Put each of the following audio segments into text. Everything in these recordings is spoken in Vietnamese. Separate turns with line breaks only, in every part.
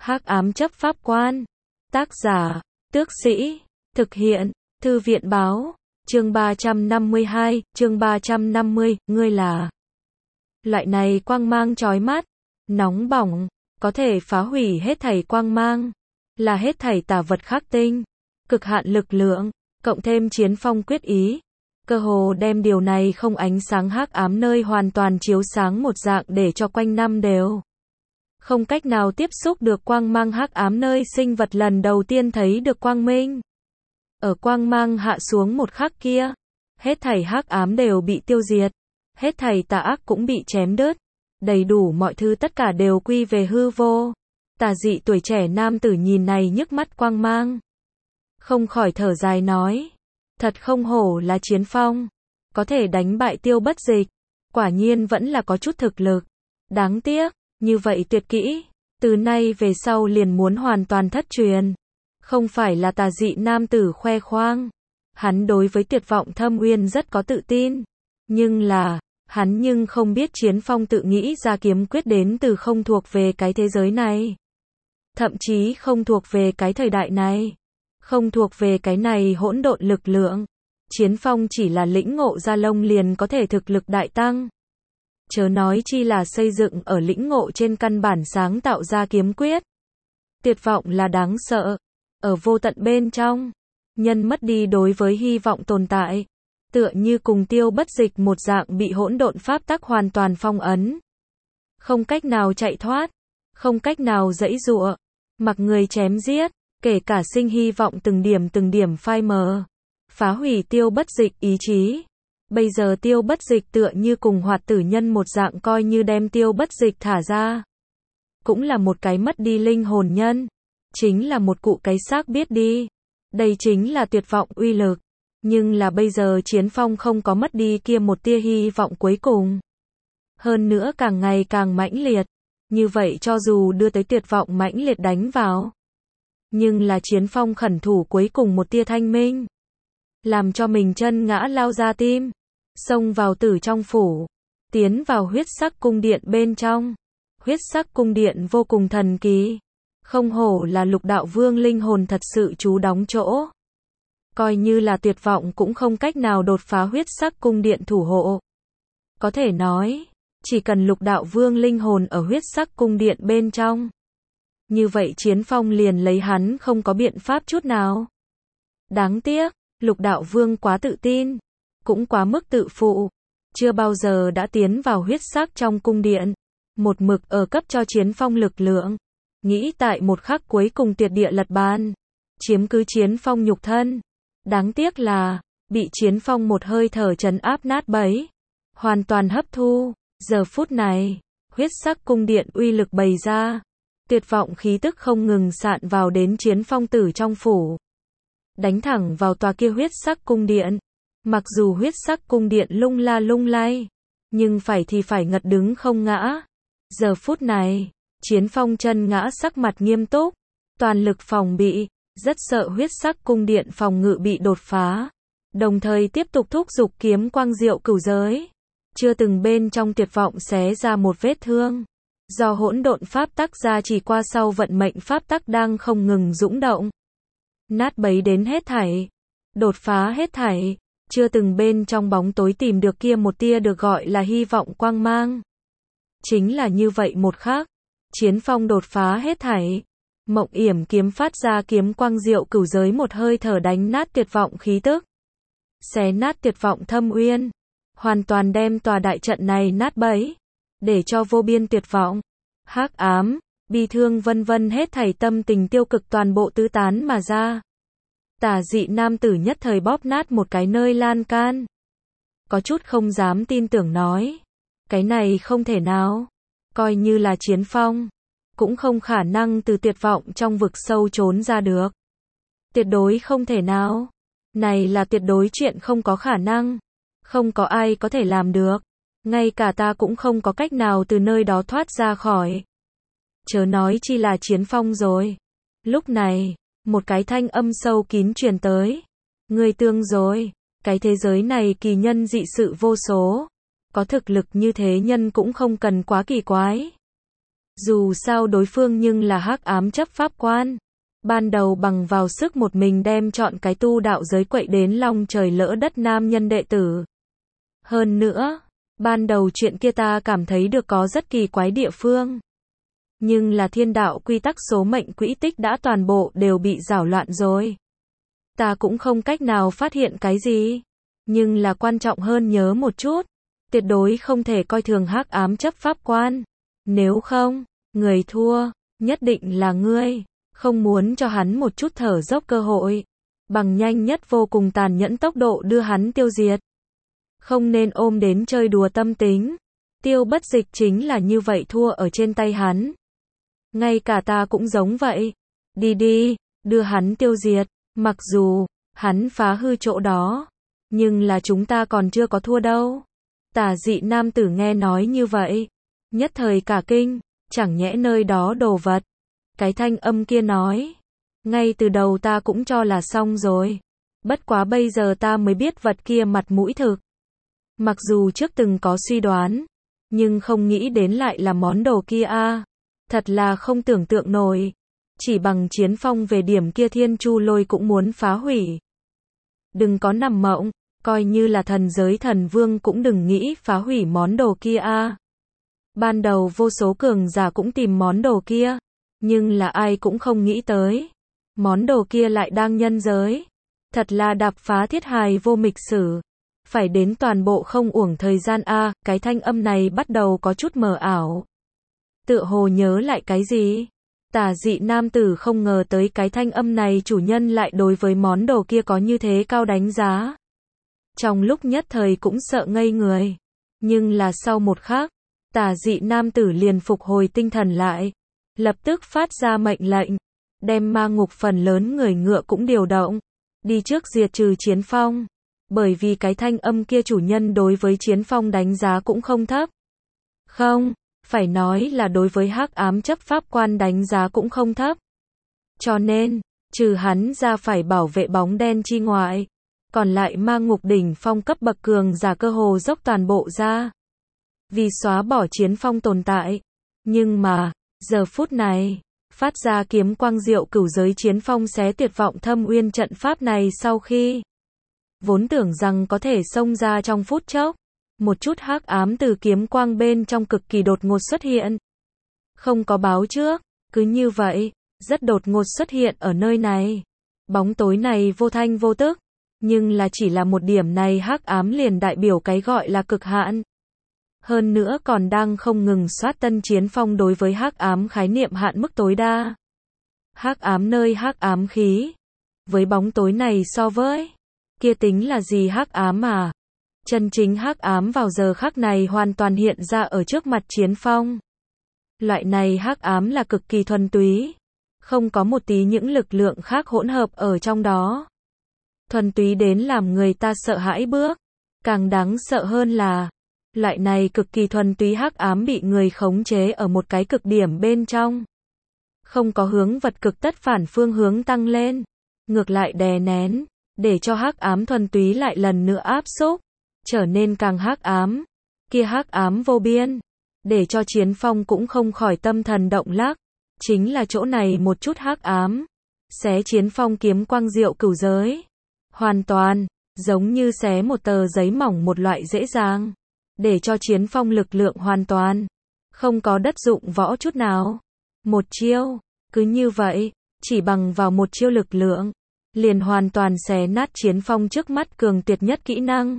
Hắc ám chấp pháp quan. Tác giả, Tước Sĩ. Thực hiện, Thư viện báo. Chương 352, chương 350, ngươi là. Loại này quang mang chói mắt, nóng bỏng, có thể phá hủy hết thảy quang mang, là hết thảy tà vật khắc tinh, cực hạn lực lượng, cộng thêm chiến phong quyết ý, cơ hồ đem điều này không ánh sáng hắc ám nơi hoàn toàn chiếu sáng một dạng để cho quanh năm đều không cách nào tiếp xúc được quang mang hắc ám nơi sinh vật lần đầu tiên thấy được quang minh. Ở quang mang hạ xuống một khắc kia, hết thảy hắc ám đều bị tiêu diệt, hết thảy tà ác cũng bị chém đứt, đầy đủ mọi thứ tất cả đều quy về hư vô. Tà dị tuổi trẻ nam tử nhìn này nhức mắt quang mang, không khỏi thở dài nói, thật không hổ là Chiến Phong, có thể đánh bại Tiêu Bất Dịch, quả nhiên vẫn là có chút thực lực. Đáng tiếc, như vậy tuyệt kỹ, từ nay về sau liền muốn hoàn toàn thất truyền. Không phải là tà dị nam tử khoe khoang, hắn đối với Tuyệt Vọng Thâm Uyên rất có tự tin, nhưng là, hắn nhưng không biết Chiến Phong tự nghĩ ra kiếm quyết đến từ không thuộc về cái thế giới này, thậm chí không thuộc về cái thời đại này, không thuộc về cái này hỗn độn lực lượng. Chiến Phong chỉ là lĩnh ngộ ra lông liền có thể thực lực đại tăng, chớ nói chi là xây dựng ở lĩnh ngộ trên căn bản sáng tạo ra kiếm quyết. Tuyệt vọng là đáng sợ, ở vô tận bên trong, nhân mất đi đối với hy vọng tồn tại, tựa như cùng Tiêu Bất Dịch một dạng bị hỗn độn pháp tắc hoàn toàn phong ấn, không cách nào chạy thoát, không cách nào giãy giụa, mặc người chém giết, kể cả sinh hy vọng từng điểm phai mờ, phá hủy Tiêu Bất Dịch ý chí. Bây giờ Tiêu Bất Dịch tựa như cùng hoạt tử nhân một dạng, coi như đem Tiêu Bất Dịch thả ra, cũng là một cái mất đi linh hồn nhân, chính là một cụ cái xác biết đi. Đây chính là tuyệt vọng uy lực. Nhưng là bây giờ Chiến Phong không có mất đi kia một tia hy vọng cuối cùng. Hơn nữa càng ngày càng mãnh liệt. Như vậy cho dù đưa tới tuyệt vọng mãnh liệt đánh vào, nhưng là Chiến Phong khẩn thủ cuối cùng một tia thanh minh, làm cho mình chân ngã lao ra tim, xông vào Tử trong phủ, tiến vào huyết sắc cung điện bên trong. Huyết sắc cung điện vô cùng thần kỳ, không hổ là Lục Đạo Vương linh hồn thật sự trú đóng chỗ. Coi như là tuyệt vọng cũng không cách nào đột phá huyết sắc cung điện thủ hộ. Có thể nói, chỉ cần Lục Đạo Vương linh hồn ở huyết sắc cung điện bên trong, như vậy Chiến Phong liền lấy hắn không có biện pháp chút nào. Đáng tiếc, Lục Đạo Vương quá tự tin, cũng quá mức tự phụ, chưa bao giờ đã tiến vào huyết sắc trong cung điện, một mực ở cấp cho Chiến Phong lực lượng, nghĩ tại một khắc cuối cùng tuyệt địa lật bàn, chiếm cứ Chiến Phong nhục thân. Đáng tiếc là, bị Chiến Phong một hơi thở trấn áp nát bấy, hoàn toàn hấp thu. Giờ phút này, huyết sắc cung điện uy lực bày ra, tuyệt vọng khí tức không ngừng sạn vào đến Chiến Phong Tử trong phủ, đánh thẳng vào tòa kia huyết sắc cung điện. Mặc dù huyết sắc cung điện lung la lung lay, nhưng phải thì phải ngật đứng không ngã. Giờ phút này, Chiến Phong chân ngã sắc mặt nghiêm túc, toàn lực phòng bị, rất sợ huyết sắc cung điện phòng ngự bị đột phá, đồng thời tiếp tục thúc giục kiếm quang diệu cửu giới, chưa từng bên trong tuyệt vọng xé ra một vết thương, do hỗn độn pháp tắc ra chỉ qua sau vận mệnh pháp tắc đang không ngừng dũng động, nát bấy đến hết thảy, đột phá hết thảy, chưa từng bên trong bóng tối tìm được kia một tia được gọi là hy vọng quang mang. Chính là như vậy một khắc, Chiến Phong đột phá hết thảy, Mộng Yểm kiếm phát ra kiếm quang diệu cửu giới một hơi thở đánh nát tuyệt vọng khí tức, xé nát Tuyệt Vọng Thâm Uyên, hoàn toàn đem tòa đại trận này nát bấy, để cho vô biên tuyệt vọng, hắc ám, bi thương vân vân hết thảy tâm tình tiêu cực toàn bộ tứ tán mà ra. Tà dị nam tử nhất thời bóp nát một cái nơi lan can, có chút không dám tin tưởng nói, cái này không thể nào, coi như là Chiến Phong, cũng không khả năng từ tuyệt vọng trong vực sâu trốn ra được. Tuyệt đối không thể nào. Này là tuyệt đối chuyện không có khả năng. Không có ai có thể làm được. Ngay cả ta cũng không có cách nào từ nơi đó thoát ra khỏi. Chớ nói chi là Chiến Phong rồi. Lúc này, một cái thanh âm sâu kín truyền tới. Ngươi tương rồi. Cái thế giới này kỳ nhân dị sự vô số. Có thực lực như thế nhân cũng không cần quá kỳ quái. Dù sao đối phương nhưng là hắc ám chấp pháp quan. Ban đầu bằng vào sức một mình đem chọn cái tu đạo giới quậy đến long trời lỡ đất nam nhân đệ tử. Hơn nữa, ban đầu chuyện kia ta cảm thấy được có rất kỳ quái địa phương. Nhưng là thiên đạo quy tắc số mệnh quỹ tích đã toàn bộ đều bị rảo loạn rồi. Ta cũng không cách nào phát hiện cái gì. Nhưng là quan trọng hơn nhớ một chút. Tuyệt đối không thể coi thường hắc ám chấp pháp quan. Nếu không, người thua, nhất định là ngươi. Không muốn cho hắn một chút thở dốc cơ hội. Bằng nhanh nhất vô cùng tàn nhẫn tốc độ đưa hắn tiêu diệt. Không nên ôm đến chơi đùa tâm tính. Tiêu Bất Dịch chính là như vậy thua ở trên tay hắn. Ngay cả ta cũng giống vậy. Đi đi, đưa hắn tiêu diệt. Mặc dù, hắn phá hư chỗ đó. Nhưng là chúng ta còn chưa có thua đâu. Tả dị nam tử nghe nói như vậy. Nhất thời cả kinh, chẳng nhẽ nơi đó đồ vật. Cái thanh âm kia nói. Ngay từ đầu ta cũng cho là xong rồi. Bất quá bây giờ ta mới biết vật kia mặt mũi thực. Mặc dù trước từng có suy đoán. Nhưng không nghĩ đến lại là món đồ kia a. Thật là không tưởng tượng nổi. Chỉ bằng chiến phong về điểm kia Thiên Chu Lôi cũng muốn phá hủy. Đừng có nằm mộng. Coi như là thần giới thần vương cũng đừng nghĩ phá hủy món đồ kia a. Ban đầu vô số cường giả cũng tìm món đồ kia. Nhưng là ai cũng không nghĩ tới. Món đồ kia lại đang nhân giới. Thật là đạp phá thiết hài vô mịch sử. Phải đến toàn bộ không uổng thời gian a. Cái thanh âm này bắt đầu có chút mờ ảo. Tựa hồ nhớ lại cái gì? Tả dị nam tử không ngờ tới cái thanh âm này chủ nhân lại đối với món đồ kia có như thế cao đánh giá. Trong lúc nhất thời cũng sợ ngây người. Nhưng là sau một khắc, tả dị nam tử liền phục hồi tinh thần lại. Lập tức phát ra mệnh lệnh. Đem ma ngục phần lớn người ngựa cũng điều động. Đi trước diệt trừ Chiến Phong. Bởi vì cái thanh âm kia chủ nhân đối với Chiến Phong đánh giá cũng không thấp. Không, phải nói là đối với hắc ám chấp pháp quan đánh giá cũng không thấp. Cho nên, trừ hắn ra phải bảo vệ bóng đen chi ngoại. Còn lại ma ngục đỉnh phong cấp bậc cường giả cơ hồ dốc toàn bộ ra. Vì xóa bỏ Chiến Phong tồn tại. Nhưng mà, giờ phút này, phát ra kiếm quang diệu cửu giới Chiến Phong xé tuyệt vọng thâm uyên trận pháp này sau khi. Vốn tưởng rằng có thể xông ra trong phút chốc. Một chút hắc ám từ kiếm quang bên trong cực kỳ đột ngột xuất hiện. Không có báo trước, cứ như vậy, rất đột ngột xuất hiện ở nơi này. Bóng tối này vô thanh vô tức. Nhưng là chỉ là một điểm này hắc ám liền đại biểu cái gọi là cực hạn. Hơn nữa còn đang không ngừng soát tân Chiến Phong đối với hắc ám khái niệm hạn mức tối đa. Hắc ám nơi hắc ám khí. Với bóng tối này so với kia tính là gì hắc ám à? Chân chính hắc ám vào giờ khắc này hoàn toàn hiện ra ở trước mặt Chiến Phong. Loại này hắc ám là cực kỳ thuần túy. Không có một tí những lực lượng khác hỗn hợp ở trong đó. Thuần túy đến làm người ta sợ hãi bước. Càng đáng sợ hơn là, loại này cực kỳ thuần túy hắc ám bị người khống chế ở một cái cực điểm bên trong. Không có hướng vật cực tất phản phương hướng tăng lên. Ngược lại đè nén, để cho hắc ám thuần túy lại lần nữa áp xúc. Trở nên càng hắc ám. Kia hắc ám vô biên. Để cho Chiến Phong cũng không khỏi tâm thần động lắc. Chính là chỗ này một chút hắc ám. Xé Chiến Phong kiếm quang diệu cửu giới. Hoàn toàn, giống như xé một tờ giấy mỏng một loại dễ dàng. Để cho Chiến Phong lực lượng hoàn toàn. Không có đất dụng võ chút nào. Một chiêu, cứ như vậy, chỉ bằng vào một chiêu lực lượng. Liền hoàn toàn xé nát Chiến Phong trước mắt cường tuyệt nhất kỹ năng.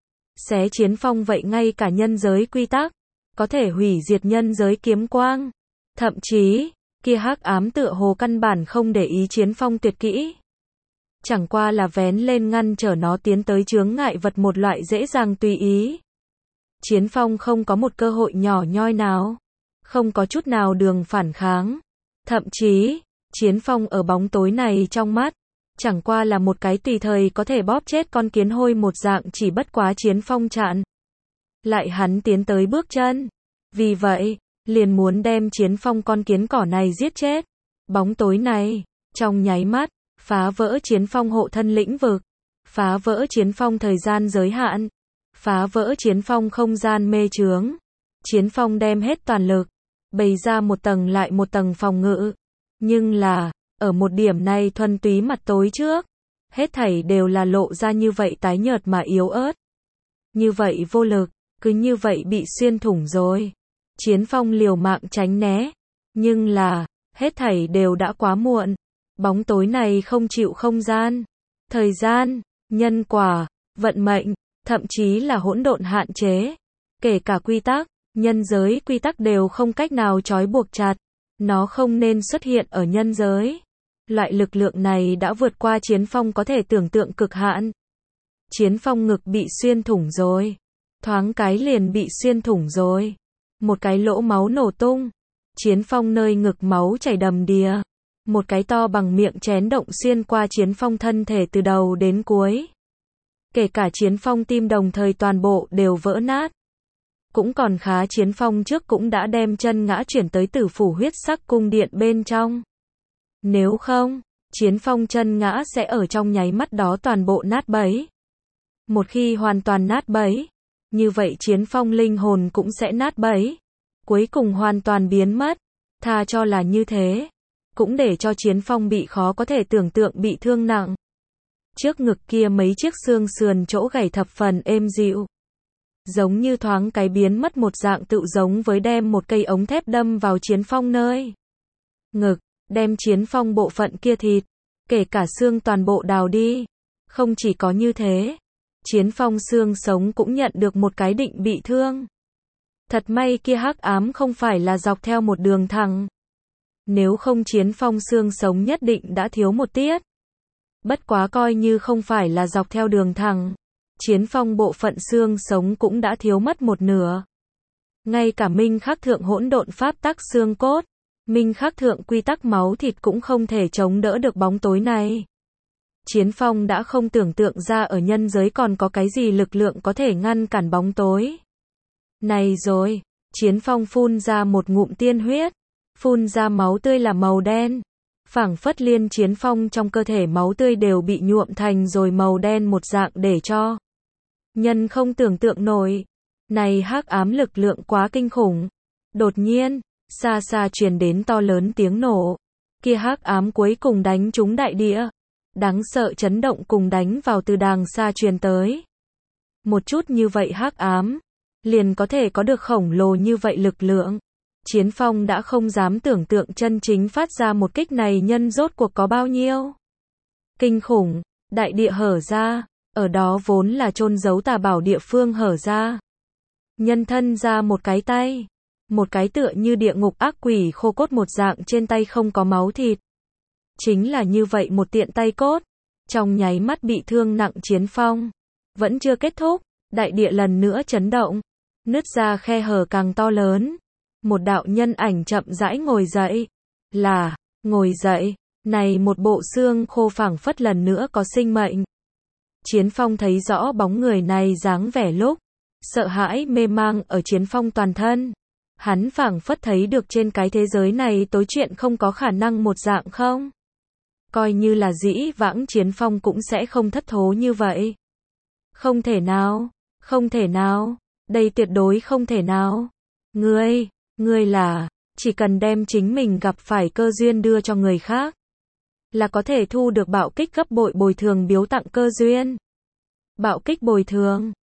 Xé Chiến Phong vậy ngay cả nhân giới quy tắc. Có thể hủy diệt nhân giới kiếm quang. Thậm chí, kia hắc ám tựa hồ căn bản không để ý Chiến Phong tuyệt kỹ. Chẳng qua là vén lên ngăn trở nó tiến tới chướng ngại vật một loại dễ dàng tùy ý. Chiến Phong không có một cơ hội nhỏ nhoi nào. Không có chút nào đường phản kháng. Thậm chí, Chiến Phong ở bóng tối này trong mắt. Chẳng qua là một cái tùy thời có thể bóp chết con kiến hôi một dạng chỉ bất quá Chiến Phong chặn. Lại hắn tiến tới bước chân. Vì vậy, liền muốn đem Chiến Phong con kiến cỏ này giết chết. Bóng tối này, trong nháy mắt, phá vỡ Chiến Phong hộ thân lĩnh vực. Phá vỡ Chiến Phong thời gian giới hạn. Phá vỡ Chiến Phong không gian mê chướng. Chiến Phong đem hết toàn lực. bày ra một tầng lại một tầng phòng ngự. Nhưng là, ở một điểm này thuần túy mặt tối trước, hết thảy đều là lộ ra như vậy tái nhợt mà yếu ớt. Như vậy vô lực, cứ như vậy bị xuyên thủng rồi. Chiến Phong liều mạng tránh né, nhưng là, hết thảy đều đã quá muộn. Bóng tối này không chịu không gian, thời gian, nhân quả, vận mệnh, thậm chí là hỗn độn hạn chế. Kể cả quy tắc, nhân giới quy tắc đều không cách nào trói buộc chặt. Nó không nên xuất hiện ở nhân giới. Loại lực lượng này đã vượt qua Chiến Phong có thể tưởng tượng cực hạn. Chiến Phong ngực bị xuyên thủng rồi. Thoáng cái liền bị xuyên thủng rồi. Một cái lỗ máu nổ tung. Chiến Phong nơi ngực máu chảy đầm đìa. Một cái to bằng miệng chén động xuyên qua Chiến Phong thân thể từ đầu đến cuối. Kể cả Chiến Phong tim đồng thời toàn bộ đều vỡ nát. Cũng còn khá Chiến Phong trước cũng đã đem chân ngã chuyển tới Tử Phủ huyết sắc cung điện bên trong. Nếu không, Chiến Phong chân ngã sẽ ở trong nháy mắt đó toàn bộ nát bấy. Một khi hoàn toàn nát bấy, như vậy Chiến Phong linh hồn cũng sẽ nát bấy. Cuối cùng hoàn toàn biến mất. Tha cho là như thế, cũng để cho Chiến Phong bị khó có thể tưởng tượng bị thương nặng. Trước ngực kia mấy chiếc xương sườn chỗ gãy thập phần êm dịu. Giống như thoáng cái biến mất một dạng, tự giống với đem một cây ống thép đâm vào Chiến Phong nơi ngực, đem Chiến Phong bộ phận kia thịt, kể cả xương toàn bộ đào đi. Không chỉ có như thế, Chiến Phong xương sống cũng nhận được một cái định bị thương. Thật may kia hắc ám không phải là dọc theo một đường thẳng. Nếu không Chiến Phong xương sống nhất định đã thiếu một tiết. Bất quá coi như không phải là dọc theo đường thẳng, Chiến Phong bộ phận xương sống cũng đã thiếu mất một nửa. Ngay cả minh khắc thượng hỗn độn pháp tắc xương cốt, minh khắc thượng quy tắc máu thịt cũng không thể chống đỡ được bóng tối này. Chiến Phong đã không tưởng tượng ra ở nhân giới còn có cái gì lực lượng có thể ngăn cản bóng tối này rồi. Chiến Phong phun ra một ngụm tiên huyết, phun ra máu tươi là màu đen. Phảng phất liên Chiến Phong trong cơ thể máu tươi đều bị nhuộm thành rồi màu đen một dạng, để cho nhân không tưởng tượng nổi. Này hắc ám lực lượng quá kinh khủng. Đột nhiên, xa xa truyền đến to lớn tiếng nổ. Kia hắc ám cuối cùng đánh trúng đại địa. Đáng sợ chấn động cùng đánh vào từ đàng xa truyền tới. Một chút như vậy hắc ám, liền có thể có được khổng lồ như vậy lực lượng. Chiến Phong đã không dám tưởng tượng chân chính phát ra một kích này nhân rốt cuộc có bao nhiêu kinh khủng. Đại địa hở ra, ở đó vốn là chôn giấu tà bảo địa phương hở ra. Nhân thân ra một cái tay, một cái tựa như địa ngục ác quỷ khô cốt một dạng, trên tay không có máu thịt. Chính là như vậy một tiện tay cốt, trong nháy mắt bị thương nặng Chiến Phong. Vẫn chưa kết thúc, đại địa lần nữa chấn động, nứt ra khe hở càng to lớn. Một đạo nhân ảnh chậm rãi ngồi dậy. Là, ngồi dậy, này một bộ xương khô phảng phất lần nữa có sinh mệnh. Chiến Phong thấy rõ bóng người này dáng vẻ lúc sợ hãi mê mang ở Chiến Phong toàn thân. Hắn phảng phất thấy được trên cái thế giới này tối chuyện không có khả năng một dạng không. Coi như là dĩ vãng Chiến Phong cũng sẽ không thất thố như vậy. Không thể nào, không thể nào, đây tuyệt đối không thể nào. Ngươi là, chỉ cần đem chính mình gặp phải cơ duyên đưa cho người khác, là có thể thu được bạo kích gấp bội bồi thường biếu tặng cơ duyên. Bạo kích bồi thường,